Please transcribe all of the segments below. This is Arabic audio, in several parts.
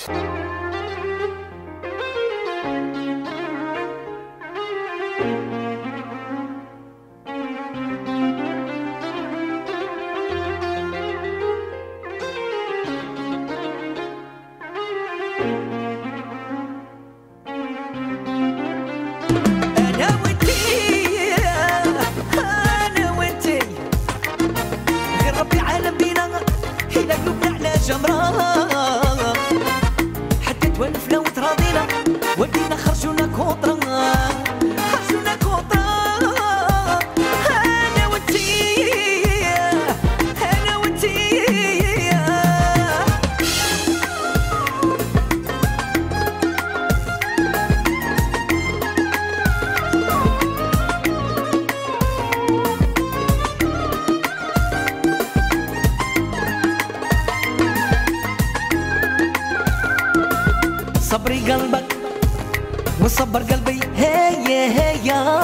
صبري قلبك وصبر قلبي هي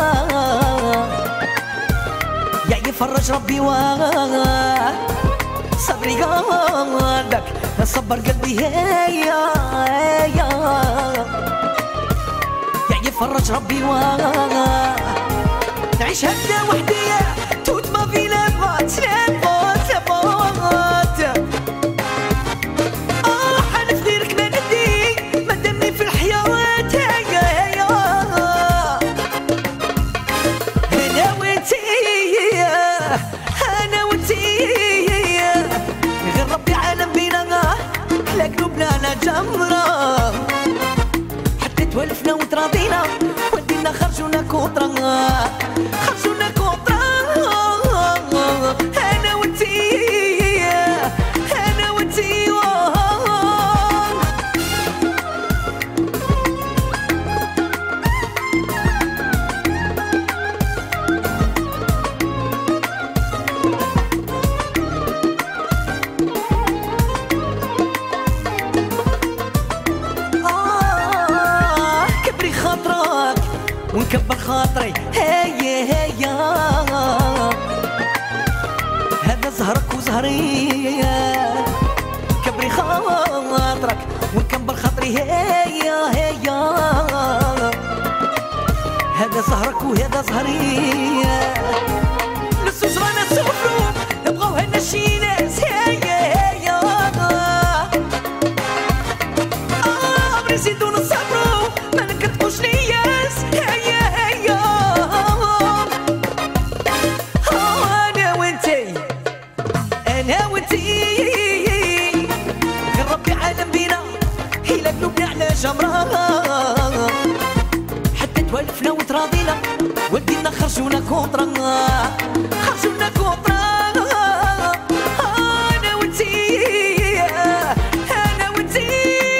يا يفرج ربي صبري قلبك صبر قلبي هي يا يفرج ربي نعيش هكذا وحدي توت ما في لبات جمرة حتى تولفنا وتراضينا ودينا خرجونا كوطرة خرجونا كوطرة أنا وانتي أنا وانتي ونكبر خاطري هي هذا زهرك وزهري كبري خاطرك ونكبر خاطري هي هذا زهرك وهذا زهري نسوس رانا نسوفرو نبغاو هنا شي ناس هي نزيدو نصبرو ما نكتبوش لياس أنا وانتي ربي عالم بينا إلا قلوبنا على جمرة حتى توالفنا وتراضينا ودينا خرجونا كوطرة خرجونا كوطرة أنا وانتي أنا وانتي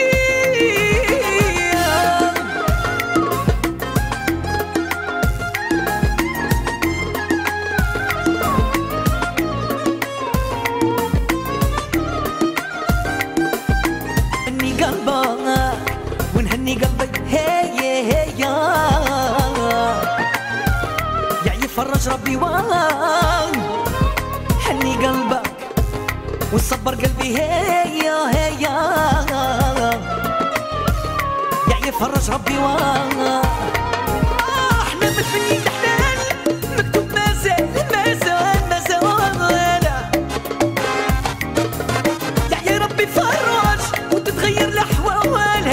ونهني قلبي هي يا يفرج ربي هني قلبك وصبر قلبي هي يا يفرج ربي احنا مدفنين احنا مكتوب ما زال يا ربي فرج وتتغير الاحوال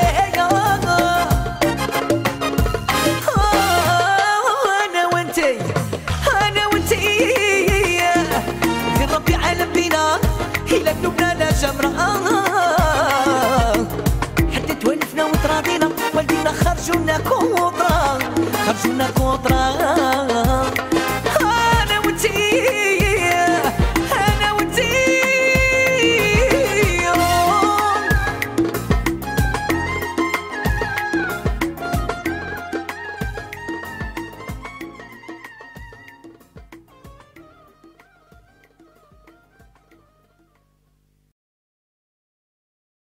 انا وانتي غير ربي عالم بينا إلا قلوبنا لا جمرة حتى تولفنا وتراضينا والدينا خرجونا كوطرة